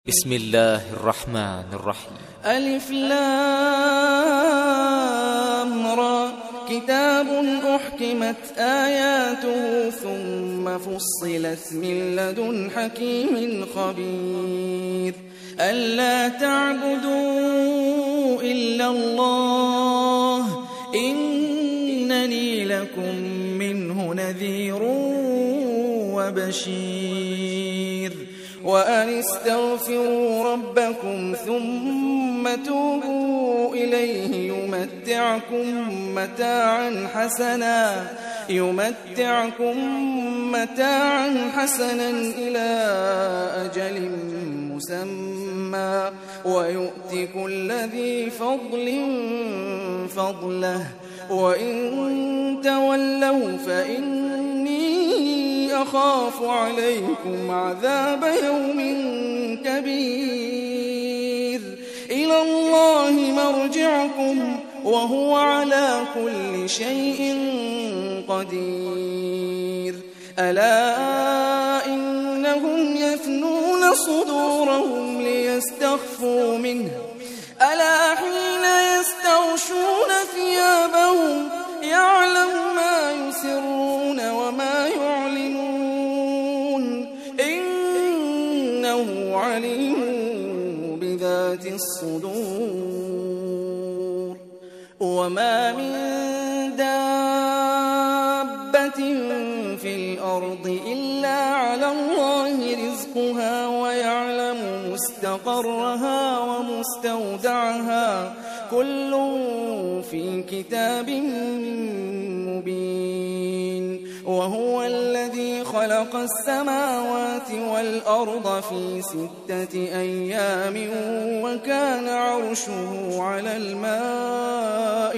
بسم الله الرحمن الرحيم. ألف لام را كتاب أحكمت آياته ثم فصلت من لدن حكيم خبير ألا تعبدوا إلا الله إنني لكم منه نذير وبشير وأن استغفروا ربكم ثم توبوا إليه يمتعكم متاعا حسنا إلى أجل مسمى ويؤت كل ذي فضل فضله وإن تولوا فإني أخاف عليكم عذاب يوم كبير إلى الله مرجعكم وهو على كل شيء قدير ألا إنهم يثنون صدورهم ليستخفوا منه ألا حين يستغشون ثيابهم يعلم ما يسرون وما يعلنون إنه عليم بذات الصدور وما من دابة في الأرض إلا على الله رزقها ويعلم مستقرها ومستودعها كل في كتاب مبين وهو الذي خلق السماوات والأرض في 6 أيام وكان عرشه على الماء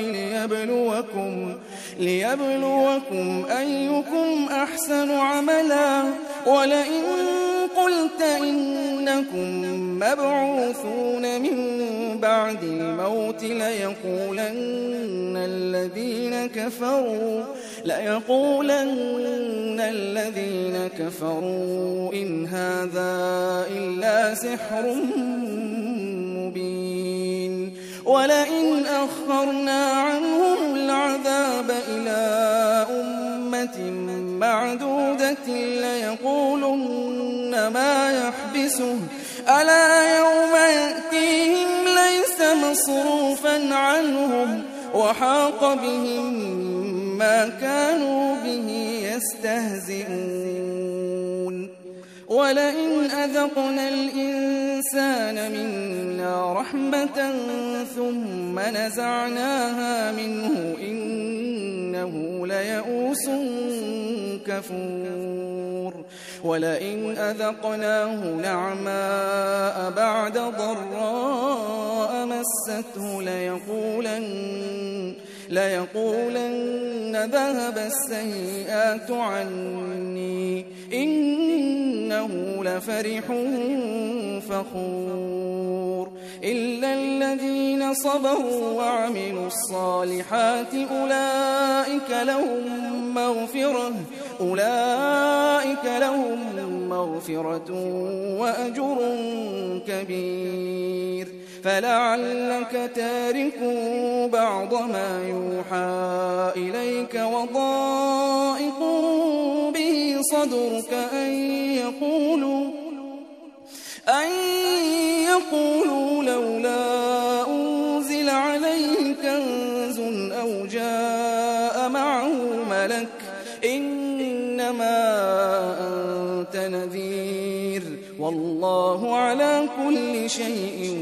ليبلوكم أيكم أحسن عملا ولئن قلت إنكم مبعوثون من بعد الموت ليقولن الذين كفروا إن هذا إلا سحر مبين ولئن أخرنا عنهم العذاب إلى أمة معدودة ليقولن ما يحبسه ألا يوم يأتيهم ليس مصروفا عنهم وحاق بهم ما كانوا به يستهزئون ولئن أذقنا الإنسان منا رحمة ثم نزعناها منه إنه ليئوس كفور ولئن أذقناه نعماء بعد ضراء مسته ليقولن ذهب السيئات عني إنه لفرح فخور إلا الذين صبروا وعملوا الصالحات أولئك لهم مغفرة وأجر كبير فلعلك تارك بعض ما يوحى إليك وضائق به صدرك أن يقولوا لولا أنزل عليه كنز أو جاء معه ملك إنما أنت نذير والله على كل شيء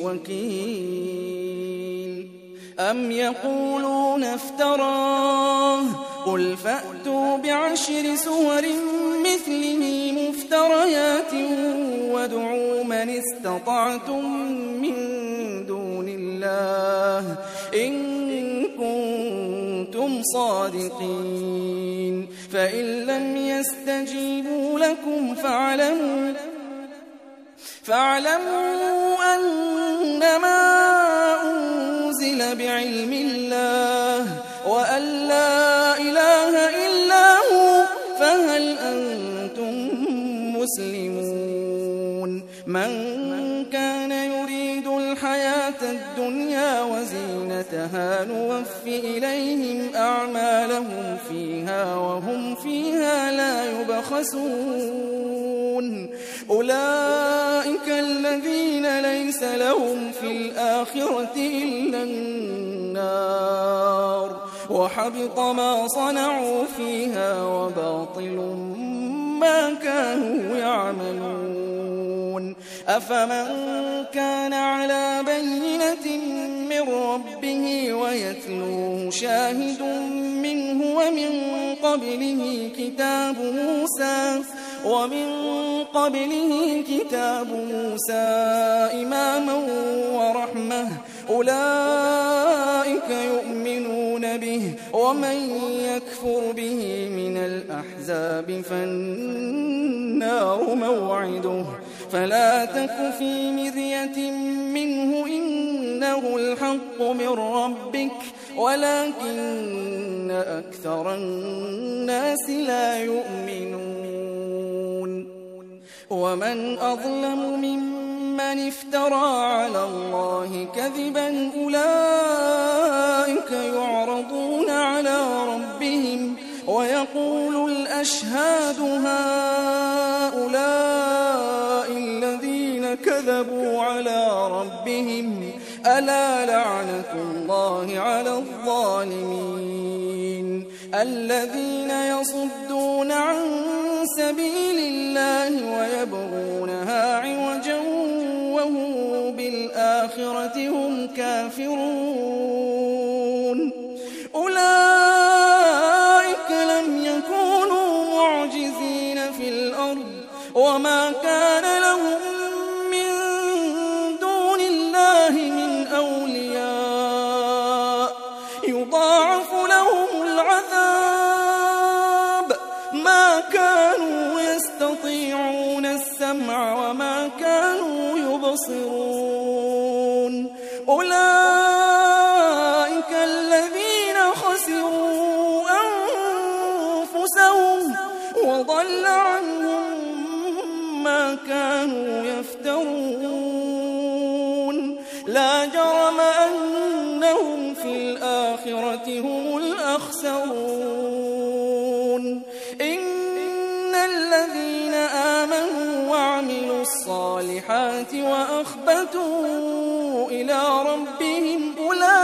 وكيل أم يقولون افتراه قل فأتوا بعشر سور مثله مفتريات وادعوا من استطعتم من دون الله إن كنتم صادقين فإن لم يستجيبوا لكم فاعلموا أنما أنزل بعلم الله وأن لا إله إلا هو فهل أنتم مسلمون من كان يريد الحياة الدنيا وزينتها نوف إليهم أعمالهم فيها وهم فيها لا يبخسون أولئك الذين ليس لهم في الآخرة إلا النار وحبط ما صنعوا فيها وباطل ما كانوا يعملون أفمن كان على بينة من ربه ويتلوه شاهد منه ومن قبله كتاب موسى إماما ورحمة أولئك يؤمنون به ومن يكفر به من الأحزاب فالنار موعده فلا تك في مرية منه إنه الحق من ربك ولكن أكثر الناس لا يؤمنون ومن أظلم ممن افترى على الله كذبا أولئك يعرضون على ربهم ويقول الأشهاد هؤلاء الذين كذبوا على ربهم ألا لعنة الله على الظالمين الذين يصدون عن سبيل الله ويبغونها عوجا وهم بالآخرة هم كافرون أولئك لم يكونوا معجزين في الأرض وما كان لهم من دون الله من أولياء يضاعف لهم العذاب ما كانوا يستطيعون السمع وما كانوا يبصرون أولئك الذين خسروا أنفسهم وضل عنهم ما كانوا يفترون لا جرم أنهم في الآخرة هم الأخسرون إن الذين آمنوا وعملوا الصالحات وأخبتوا إلى ربهم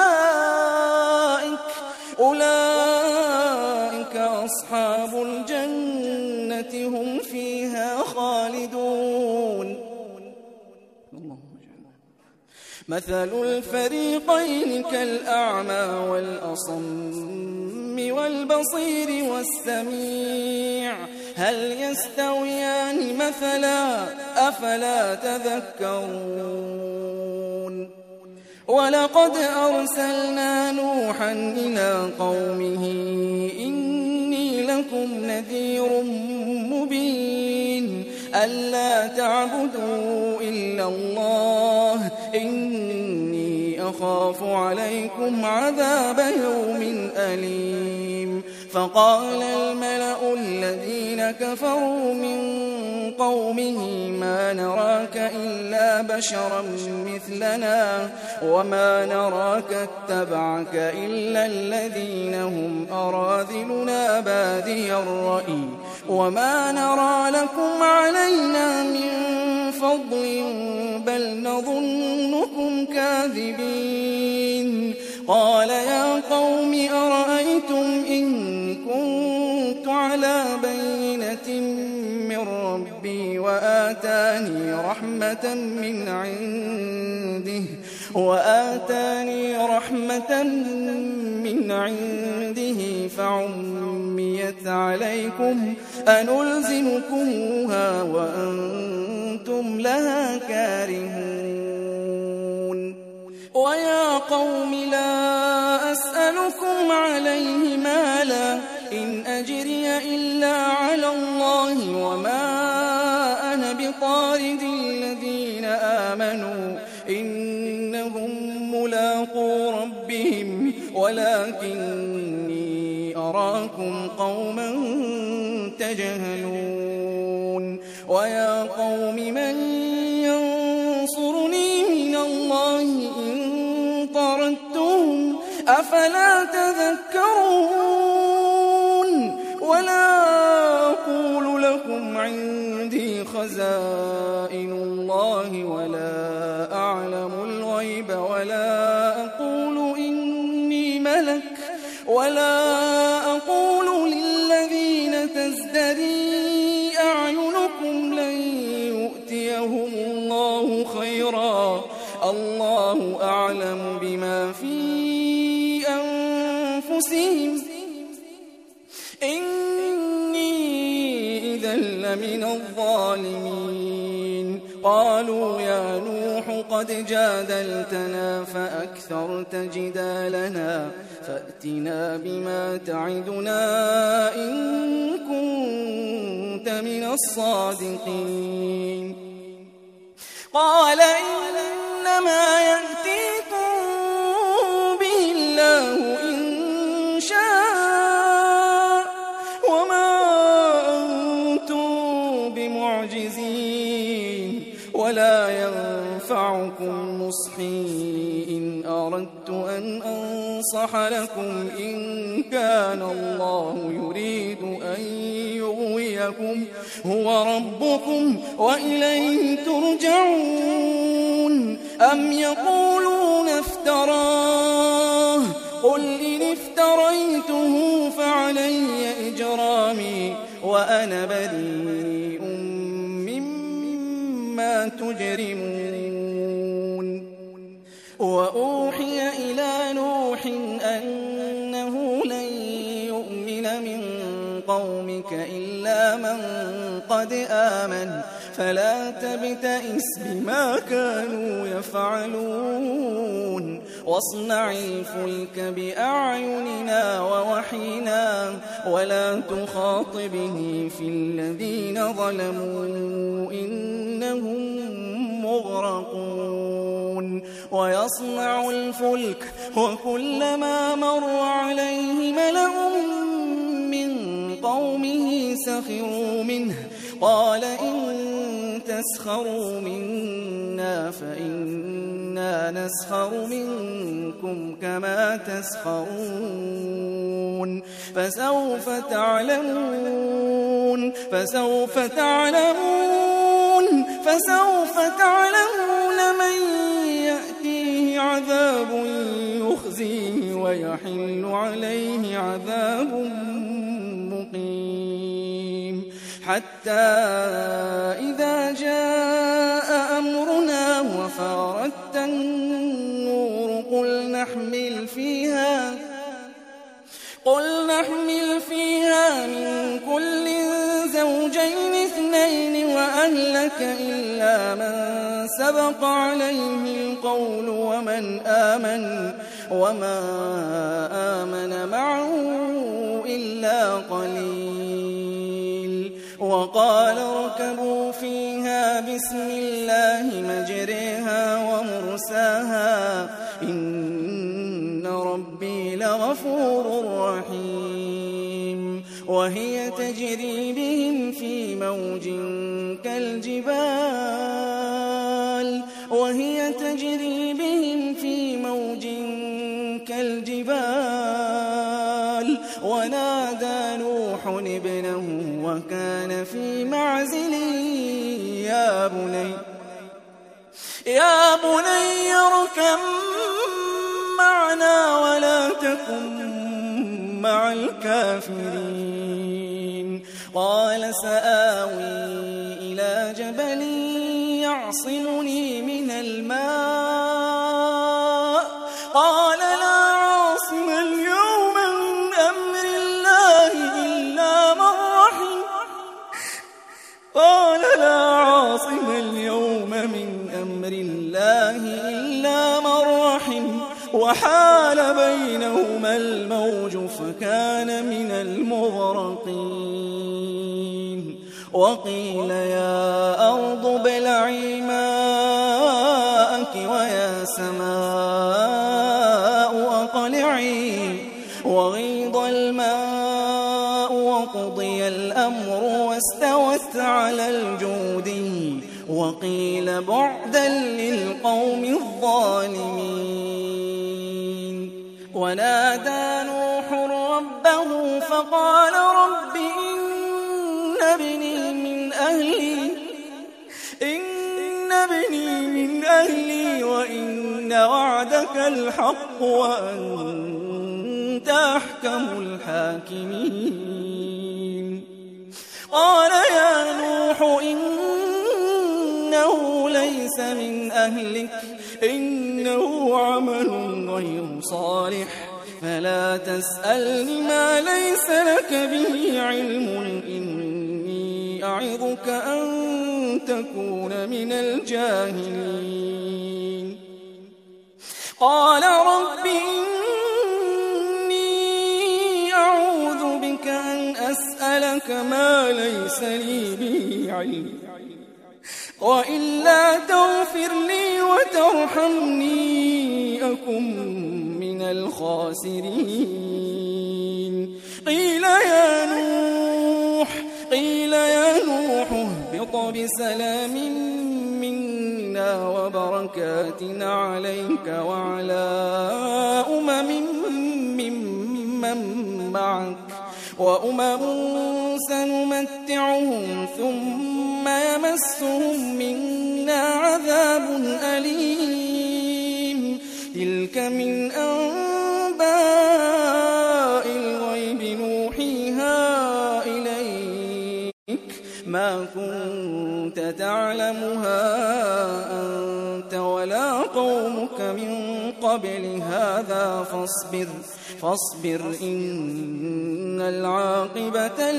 أولئك أصحاب الجنة هم فيها خالدون مثل الفريقين كالأعمى والأصم والبصير والسميع هل يستويان مثلا أفلا تذكرون ولقد أرسلنا نوحا إلى قومه إني لكم نذير مبين ألا تعبدوا إلا الله إني أخاف عليكم عذاب يوم أليم فقال الملأ الذين كفروا من قومه ما نراك إلا بشرا مثلنا وما نراك اتبعك إلا الذين هم أراذلنا بادي الرأي وما نرى لكم علينا من فضل بل نظنكم كاذبين قال يا قوم أرأيتم إن كنت على بينة من ربي وآتاني رحمة من عنده فعميت عليكم أنلزمكموها وأنتم لها كارهون ويا قوم لا أسألكم عليه مالا إن أجري إلا على الله وما أنا بطارد الذين آمنوا إنهم ملاقو ربهم ولكني أراكم قوما تجهلون ويا قوم من أفلا تذكرون ولا أقول لكم عندي خزائن الله ولا أعلم الغيب ولا أقول إني ملك ولا أقول للذين تزدري أعينكم لن يؤتيهم الله خيرا الله أعلم بما في أنفسهم إني إذا لمن الظالمين قالوا يا نوح قد جادلتنا فأكثرت جدالنا فأتنا بما تعدنا إن كنت من الصادقين قال إنما يأتيكم به الله إن شاء وما أنتم بمعجزين ولا ينفعكم نصحي إن أردت أن أنصح لكم إن كان الله يريد أن يغويكم هو ربكم وإليه ترجعون أم يقولون افتراه قل إن افتريته فعلي إجرامي وأنا بريء مما تجرمون وأوحي إلى نوح أنه لن يؤمن من قومك إلا من قد آمن فلا تبتئس بما كانوا يفعلون واصنع الفلك بأعيننا ووحينا ولا تخاطبني في الذين ظلموا إنهم مغرقون ويصنع الفلك وكلما مر عليه ملأ من قومه سخروا منه قال إن تسخروا منا فإنا نسخر منكم كما تسخرون فسوف تعلمون من يأتيه عذاب يخزيه ويحل عليه عذاب مقيم حتى إذا جاء أمرنا وفارت النور قل نحمل فيها من كل زوجين اثنين وأهلك إلا من سبق عليه القول وما آمن معه إلا قليل وقال اركبوا فيها بسم الله مجريها ومرساها إن ربي لغفور رحيم وهي تجري بهم في موج كالجبال ونادى نوح ابنه وكان في معزل يا بني اركب معنا ولا تكن مع الكافرين قال سآوي إلى جبل يعصمني من الماء قال لا عاصم اليوم من أمر الله إلا من رحم وحال بينهما الموج فكان من المغرقين وقيل يا أرض ابلعي ماءك ويا سماء أقلعي وغيض الماء وقضي الأمر واستوت على الجودي وقيل بعدا للقوم الظالمين فقال رب إن ابني من أهلي وإن وعدك الحق وأنت أحكم الحاكمين قال يا نوح إنه ليس من أهلك إنه عمل غير صالح فلا تسألني ما ليس لك به علم إني أعظك أن تكون من الجاهلين قال رب إني أعوذ بك أن أسألك ما ليس لي به علم وإلا تغفر لي وترحمني أكن من الخاسرين قيل يا نوح اهبط بسلام منا وبركات عليك وعلى ممن معك وأمم سنمتعهم ثم يمسهم منا عذاب أليم تلك من أنباء الغيب نوحيها إليك ما كنت تعلمها أنت ولا قومك من قبل هذا فاصبر إن العاقبة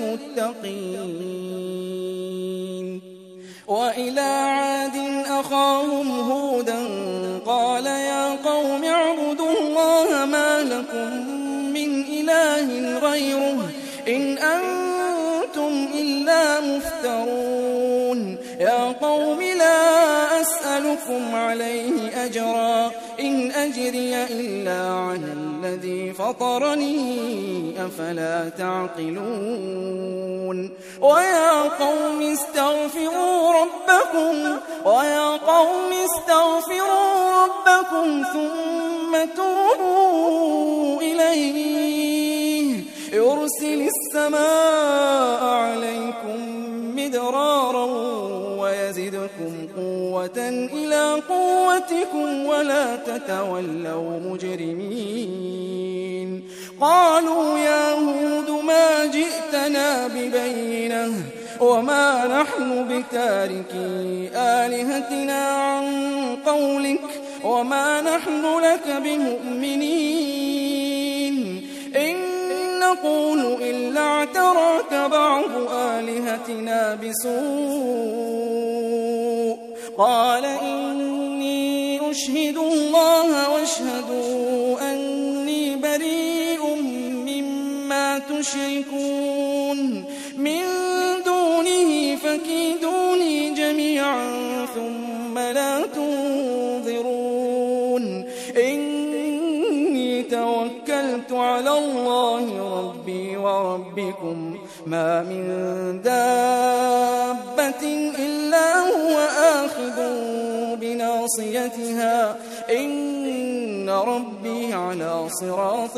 للمتقين وإلى عاد أخاهم هودا قال يا قوم اعبدوا الله ما لكم من إله غيره إن أنتم إلا مفترون يا قوم لا أسألكم عليه أجرا إن أجري إلا على الذي فطرني أفلا تعقلون ويا قوم استغفروا ربكم ثم توبوا إليه يرسل السماء عليكم مدرارا ويزدكم قوة إلى قوتكم ولا تتولوا مجرمين قالوا يا هود ما جئتنا ببينة وما نحن بتاركي آلهتنا عن قولك وما نحن لك بمؤمنين إن نقول إلا اعتراك بعض آلهتنا بسوء قال إني أشهد الله واشهدوا أني بريء مما تشركون من دونه فكيدوني جميعا ثم لا تنظرون إني توكلت على الله ربي وربكم ما من دابة إلا هو آخذ بناصيتها إن ربي على صراط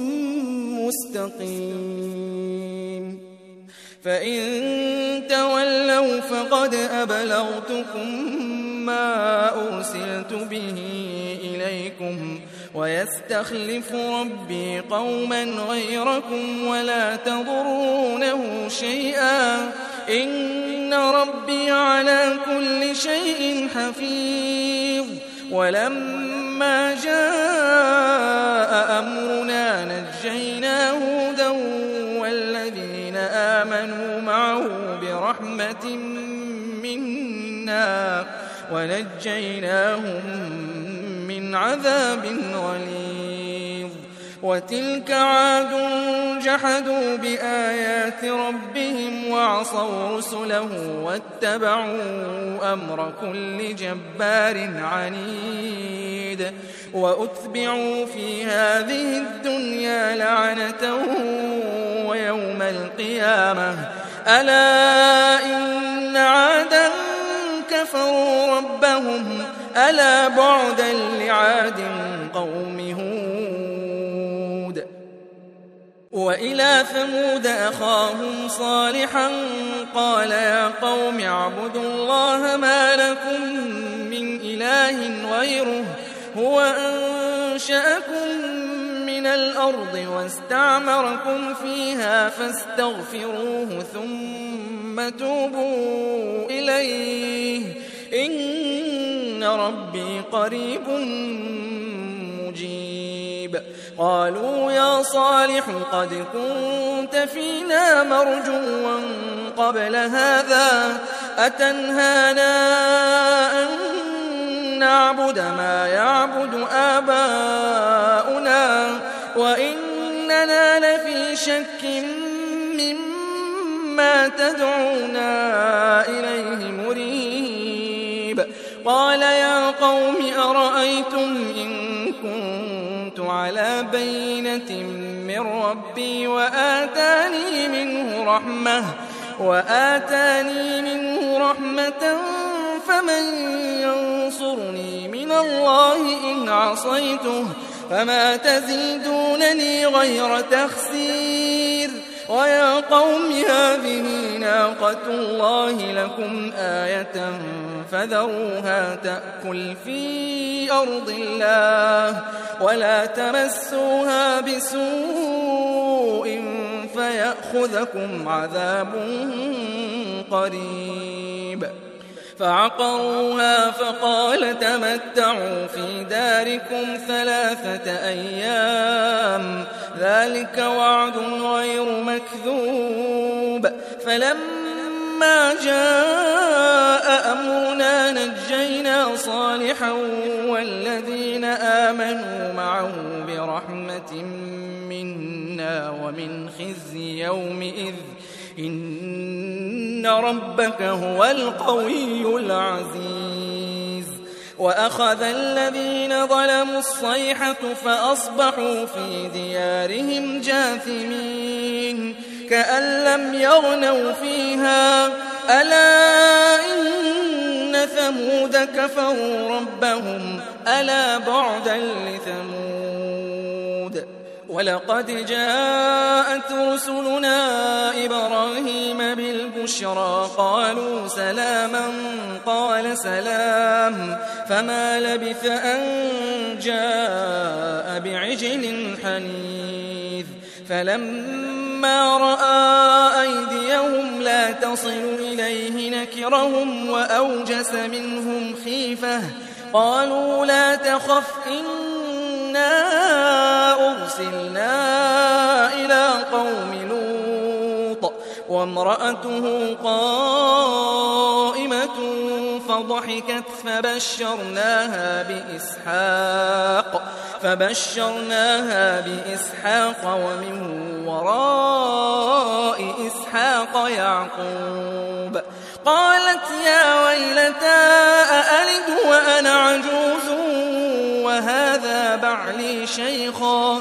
مستقيم فإن تولوا فقد أبلغتكم ما أرسلت به إليكم ويستخلف ربي قوما غيركم ولا تضرونه شيئا إن ربي على كل شيء حفيظ ولما جاء أمرنا نجينا هودا والذين آمنوا معه برحمة منا ونجيناهم من عذاب غليظ وتلك عاد جحدوا بآيات ربهم وعصوا رسله واتبعوا أمر كل جبار عنيد وأتبعوا في هذه الدنيا لعنة ويوم القيامة ألا إن عادا كفروا ربهم ألا بعدا لعاد قوم هود وإلى ثمود أخاهم صالحا قال يا قوم اعبدوا الله ما لكم من إله غيره هو أنشأكم من الأرض واستعمركم فيها فاستغفروه ثم توبوا إليه إن ربي قريب مجيب. قالوا يا صالح قد كنت فينا مرجوا قبل هذا أتنهانا أن نعبد ما يعبد آباؤنا وإننا لفي شك مما تدعونا إليه مريب. قال يا قوم أرأيتم إن كنت على بينة من ربي وآتاني منه رحمة فمن ينصرني من الله إن عصيته فما تزيدونني غير تخسير. ويا قوم هذه ناقة الله لكم آية فذروها تأكل في أرض الله ولا تمسوها بسوء فيأخذكم عذاب قريب. فعقروها فقال تمتعوا في داركم 3 أيام ذلك وعد غير مكذوب. فلما جاء أمرنا نجينا صالحا والذين آمنوا معه برحمة منا ومن خزي يومئذ إن ربك هو القوي العزيز. وأخذ الذين ظلموا الصيحة فأصبحوا في ديارهم جاثمين كأن لم يغنوا فيها ألا إن ثمود كفروا ربهم ألا بعدا لثمود. ولقد جاءت رسلنا إبراهيم بالبشرى قالوا سلاما قال سلام فما لبث أن جاء بعجل حنيذ. فلما رأى أيديهم لا تصل إليه نكرهم وأوجس منهم خيفة قالوا لا تخف إنا أرسلنا إلى قوم لوط وامرأته قائمة فضحكت فبشرناها بإسحاق ومن وراء إسحاق يعقوب. قالت يا ويلتى أألد وأنا عجوز وهذا بعلي شيخا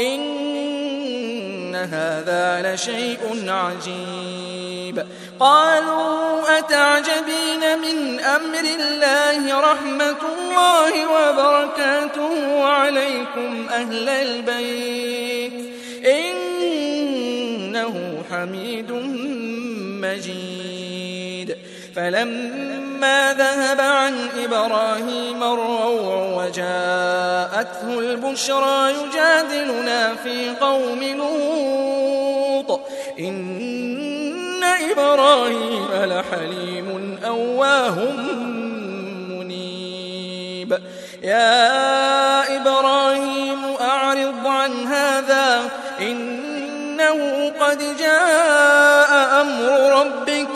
إن هذا لشيء عجيب. قالوا أتعجبين من أمر الله رحمة الله وبركاته عليكم أهل البيت إنه حميد مجيد. فلما ذهب عن إبراهيم الروع وجاءته البشرى يجادلنا في قوم لوط إن إبراهيم لحليم أواه منيب. يا إبراهيم أعرض عن هذا إنه قد جاء أمر ربك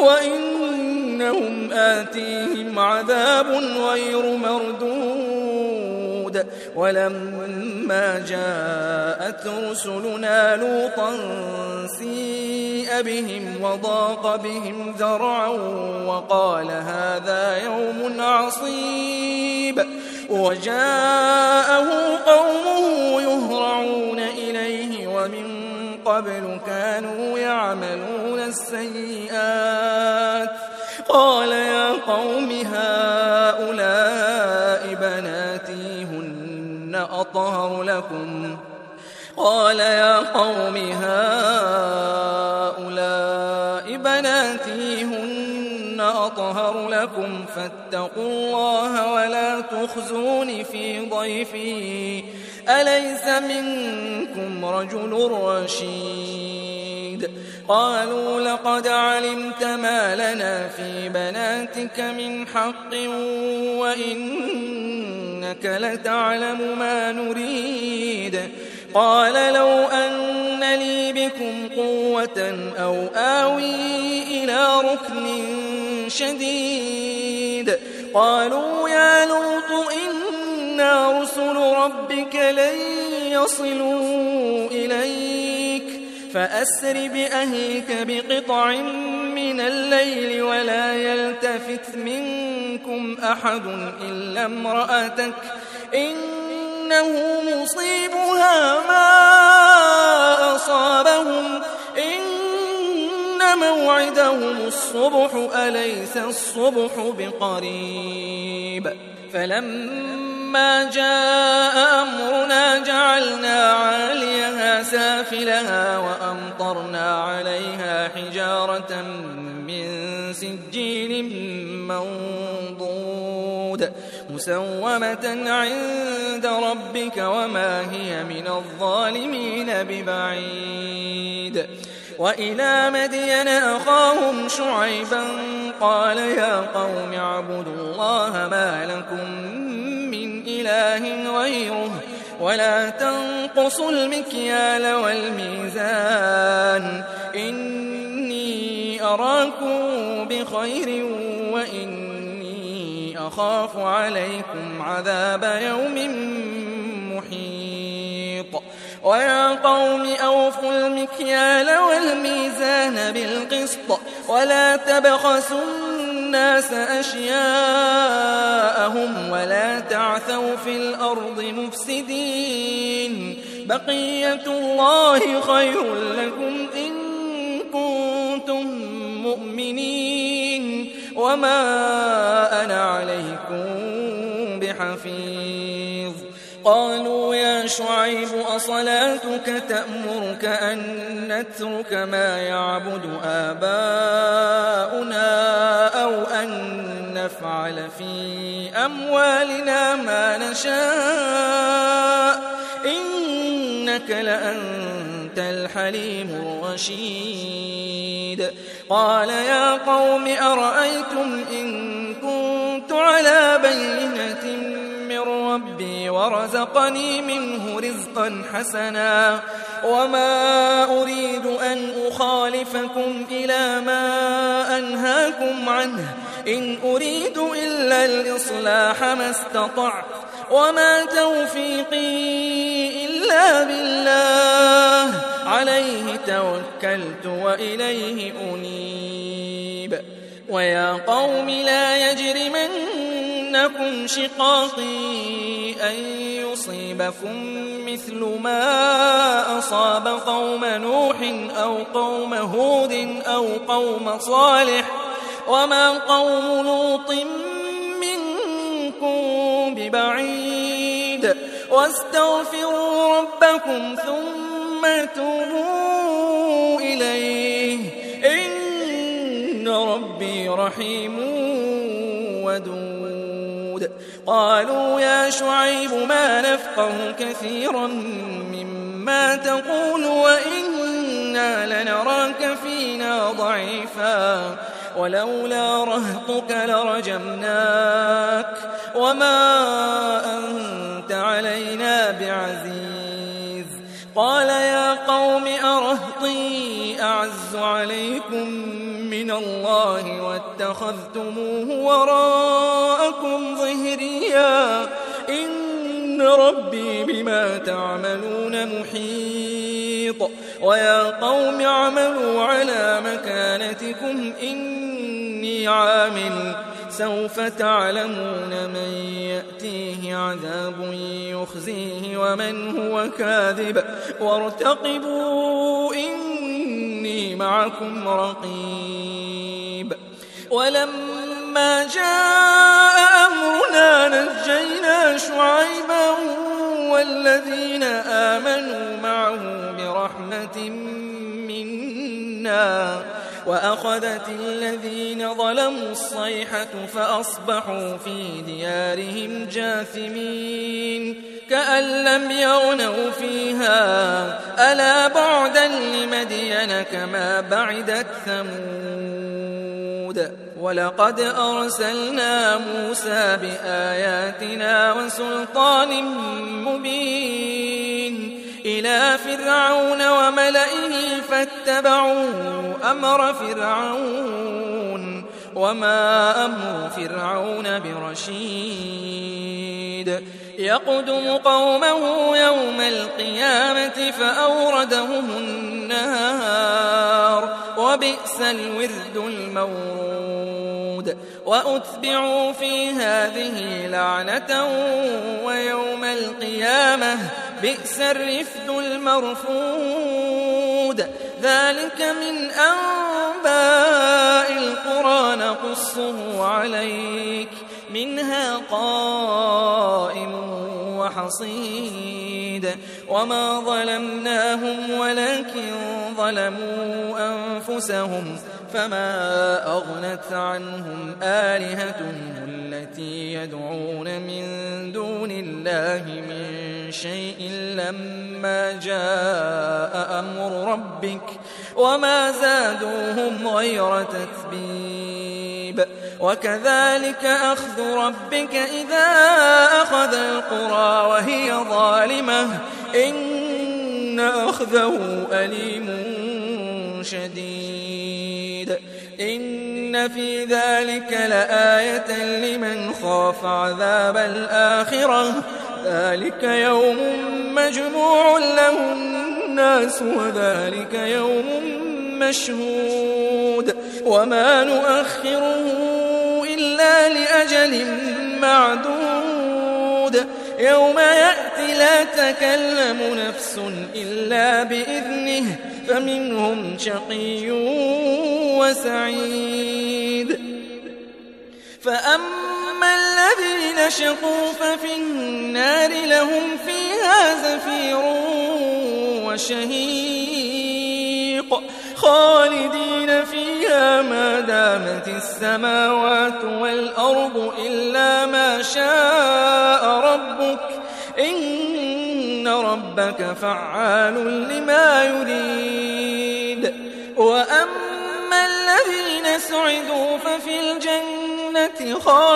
وإنهم آتيهم عذاب غير مردود. ولما جاءت رسلنا لوطا سيء بهم وضاق بهم ذرعا وقال هذا يوم عصيب. وجاءه قومه يهرعون إليه ومن قبل كانوا يعملون السيئات. قال يا قوم هؤلاء بناتي هن أطهر لكم قال يا قوم هؤلاء بناتي هن أطهر لكم فاتقوا الله ولا تخزون في ضيفي أليس منكم رجل رشيد قالوا لقد علمت ما لنا في بناتك من حق وإنك لتعلم ما نريد قال لو أن لي بكم قوة أو آوي إلى ركن شديد قالوا يا لوط إنا رسل ربك لن يصلوا إليك فأسر بأهلك بقطع من الليل ولا يلتفت منكم أحد إلا امرأتك إنه مصيبها ما أصابهم إن موعدهم الصبح أليس الصبح بقريب فلما جاء أمرنا جعلنا عاليها سافلها وأمطرنا عليها حجارة من سجيل منضود مسومة عند ربك وما هي من الظالمين ببعيد وإلى مدين أخاهم شعيبا قال يا قوم اعبدوا الله ما لكم من إله غيره ولا تنقصوا المكيال والميزان إني أراكم بخير وإني أخاف عليكم عذاب يوم محيط ويا قوم أوفوا المكيال والميزان بالقسط ولا تبخسوا الناس أشياءهم ولا تعثوا في الأرض مفسدين بقية الله خير لكم إن كنتم مؤمنين وما أنا عليكم بحفيظ قالوا يا شعيب أصلاتك تأمرك أن نترك ما يعبد آباؤنا أو أن نفعل في أموالنا ما نشاء إنك لأنت الحليم الرشيد قال يا قوم أرأيتم إن كنت على بينة من ربي ورزقني منه رزقا حسنا وما أريد أن أخالفكم إلى ما أنهاكم عنه إن أريد إلا الإصلاح ما استطعت وما توفيقي إلا بالله عليه توكلت وإليه أنيب ويا قوم لا يجرمنكم شقاقي أن يصيبكم مثل ما أصاب قوم نوح أو قوم هود أو قوم صالح وما قوم لوط منكم ببعيد واستغفروا ربكم ثم توبوا إليه إن ربي رحيم ودود قالوا يا شعيب ما نفقه كثيرا مما تقول وإنا لنراك فينا ضعيفا ولولا رهطك لرجمناك وما أنت علينا بعزيز قال يا قوم أرهطي أعز عليكم من الله واتخذتموه وراءكم ظهريا إن ربي بما تعملون محيط ويا قوم اعملوا على مكانتكم إني عامل سوف تعلمون من يأتيه عذاب يخزيه ومن هو كاذب وارتقبوا إني معكم رقيب ولما جاء أمرنا نجينا شعيبا والذين آمنوا معه رحمة منا وأخذت الذين ظلموا الصيحة فأصبحوا في ديارهم جاثمين كأن لم يغنوا فيها ألا بعدا لمدين كما بعدت ثمود ولقد أرسلنا موسى بآياتنا وسلطان مبين إلى فرعون وملئه فاتبعوا أمر فرعون وما أمر فرعون برشيد يقدم قومه يوم القيامة فأوردهم النار وبئس الورد المورود وأتبعوا في هذه لعنة ويوم القيامة بئس الرفد المرفود ذلك من أنباء القرى نقصه عليك منها قائم وحصيد وما ظلمناهم ولكن ظلموا أنفسهم فما أغنت عنهم آلهتهم التي يدعون من دون الله من شيء لما جاء أمر ربك وما زادوهم غير تتبيب وكذلك أخذ ربك إذا أخذ القرى وهي ظالمة إن أخذه أليم شديد إن في ذلك لآية لمن خاف عذاب الآخرة ذلك يوم مجموع له الناس وذلك يوم مشهود وما نؤخره إلا لأجل معدود يوم يأتي لا تكلم نفس إلا بإذنه فمنهم شقي وسعيد فأما الذين شقوا ففي النار لهم فيها زفير وشهيق خالدين فيها ما دامت السماوات والأرض إلا ما شاء ربك إن ربك فعال لما يريد وأما الذين سعدوا ففي الجنة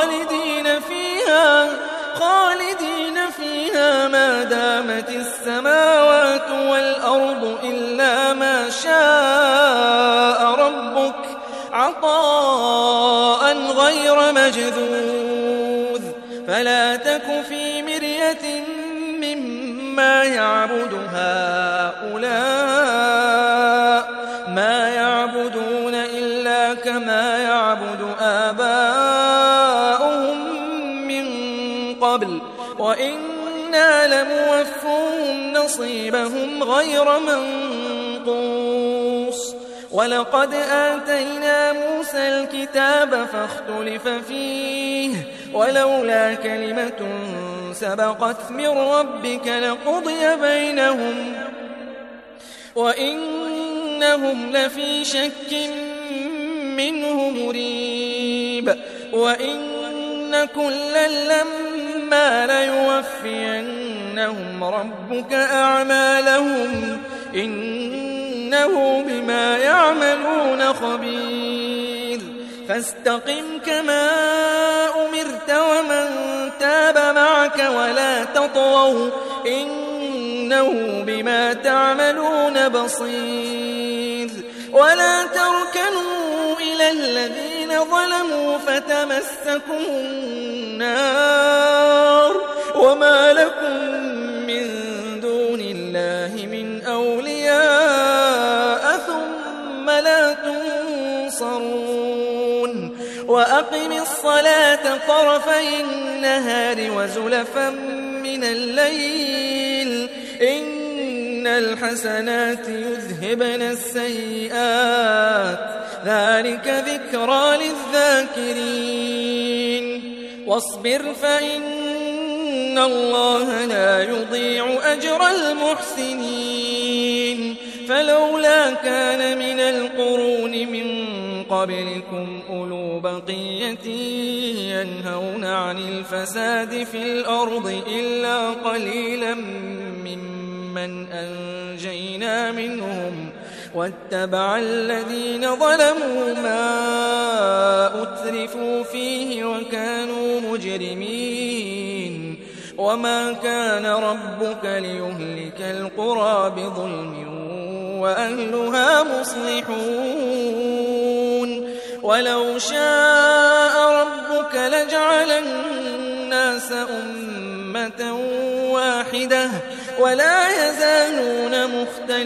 خالدين فيها ما دامت السماوات والأرض إلا ما شاء ربك عطاء غير مجذوذ فلا تك في مرية مما يعبد هؤلاء ما يعبدون إلا كما يعبد آباؤهم من قبل وإنا لموفوهم نصيبهم غير منقوص ولقد آتينا موسى الكتاب فاختلف فيه ولولا كلمة سبقت من ربك لقضي بينهم وإنهم لفي شك منه مريب وإن كلا لما ليوفينهم ربك أعمالهم إنه بما يعملون خبير فاستقم كما أمرت ومن تاب معك ولا تطغوا إنه بما تعملون بصير ولا تركنوا إلى الذين ظلموا فتمسكم النار وما لكم من دون الله من أولياء ثم لا تنصرون وأقم الصلاة طرفي النهار وزلفا من الليل إن الحسنات يذهبن السيئات ذلك ذكرى للذاكرين واصبر فإن الله لا يضيع أجر المحسنين فلولا كان من القرون من قبلكم أولو بقية ينهون عن الفساد في الأرض إلا قليلا ممن أنجينا منهم واتبع الذين ظلموا ما أترفوا فيه وكانوا مجرمين وما كان ربك ليهلك القرى بظلم وأهلها مصلحون ولو شاء ربك لجعل الناس أمة واحدة ولا يزالون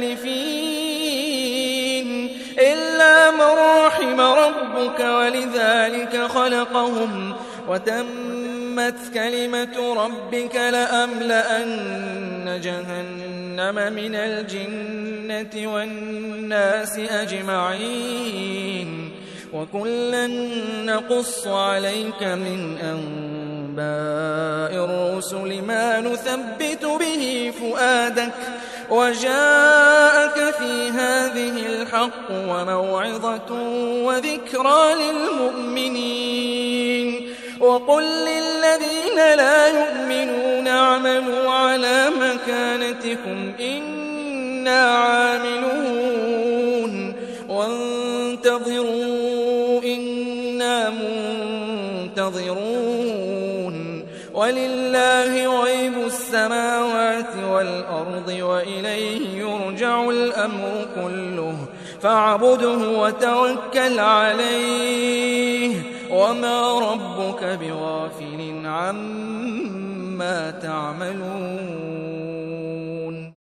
مختلفين إلا من رحم ربك ولذلك خلقهم وتمت كلمة ربك لأملأن جهنم من الجنة والناس أجمعين وكلا نقص عليك من أنباء الرسل ما نثبت به فؤادك وجاءك في هذه الحق وموعظة وذكرى للمؤمنين وقل للذين لا يؤمنون اعملوا على مكانتكم إنا عاملون وانتظروا إنا منتظرون ولله غيب السماوات والأرض وإليه يرجع الأمر كله فاعبده وتوكل عليه وما ربك بغافل عما تعملون